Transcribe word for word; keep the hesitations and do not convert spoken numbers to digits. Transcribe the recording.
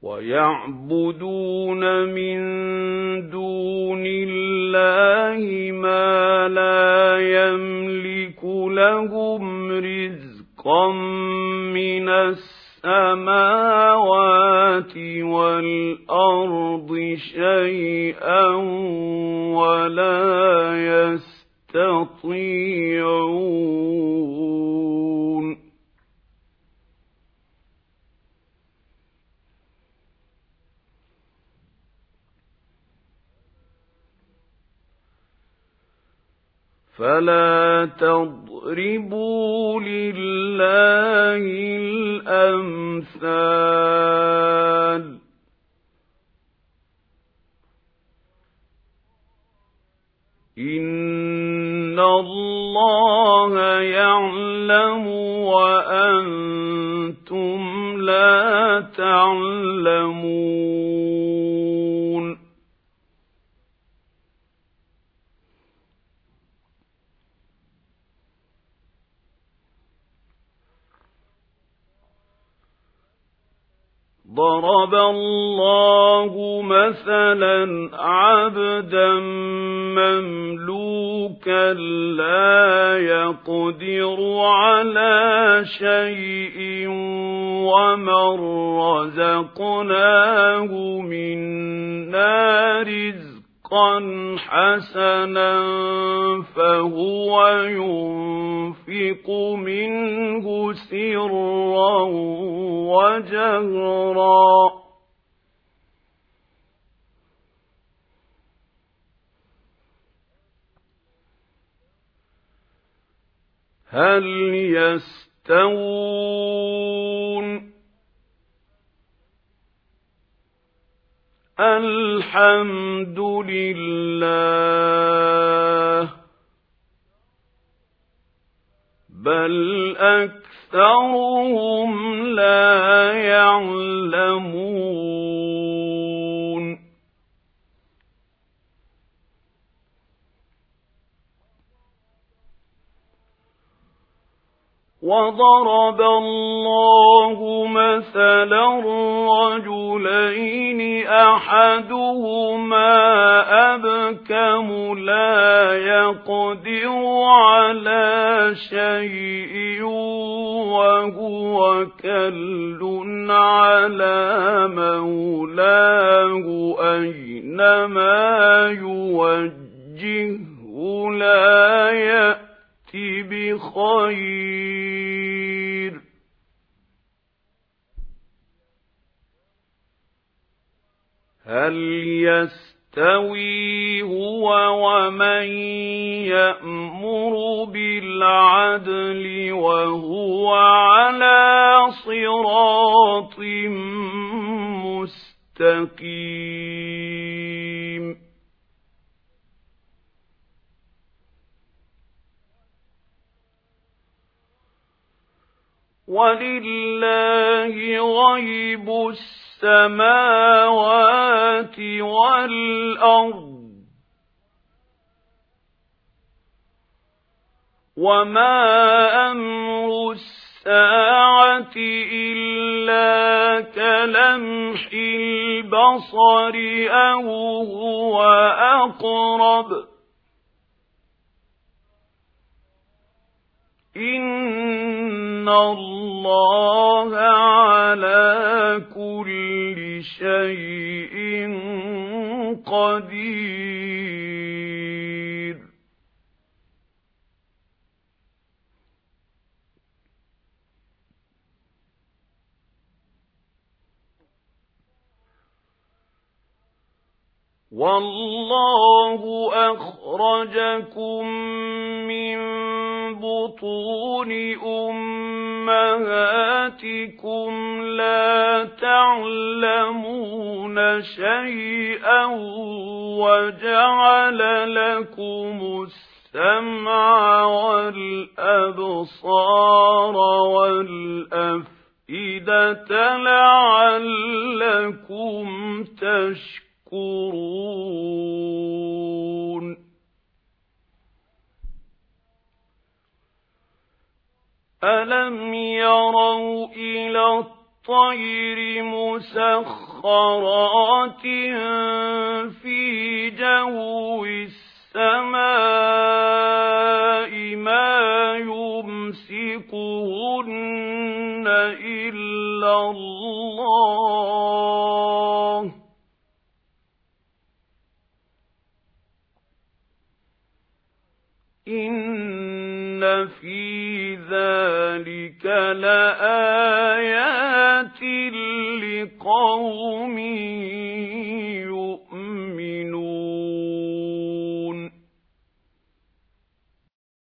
ويعبدون من دون الله ما لا يملك لهم رزقا من السماوات والأرض شيئا ولا يستطيعون فلا تضربوا لله الأمثال إن الله يعلم وأنتم لا تعلمون ضرب الله مثلا عبدا مملوكا لا يقدر على شيء ومن رزقناه منا رزقا حسنا فهو ينفق منه سرا وجهرا هل يستوون الحمد لله بل أكثرهم لا يعلمون وضرب الله مثلا رجلين أحدهما أبكم لا يقدر على شيء وهو كل على مولاه أينما يوجهه لا يأتي بخير هل يستوي هو ومن يأمر بالعدل وهو على صراط مستقيم ولله غيب السماوات والأرض وما أمر الساعة إلا كلمح البصر أو هو أقرب إن الله على كل شيء قدير والله أخرجكم من بطون أمهاتكم لا تعلمون شيئا وجعل لكم السمع والأبصار والأفئدة لعلكم تشكرون ألم يروا إلى الطير مسخرات مسخرات في جو السماء ما يمسكهن إلا الله إن في ذلك لآيات لقوم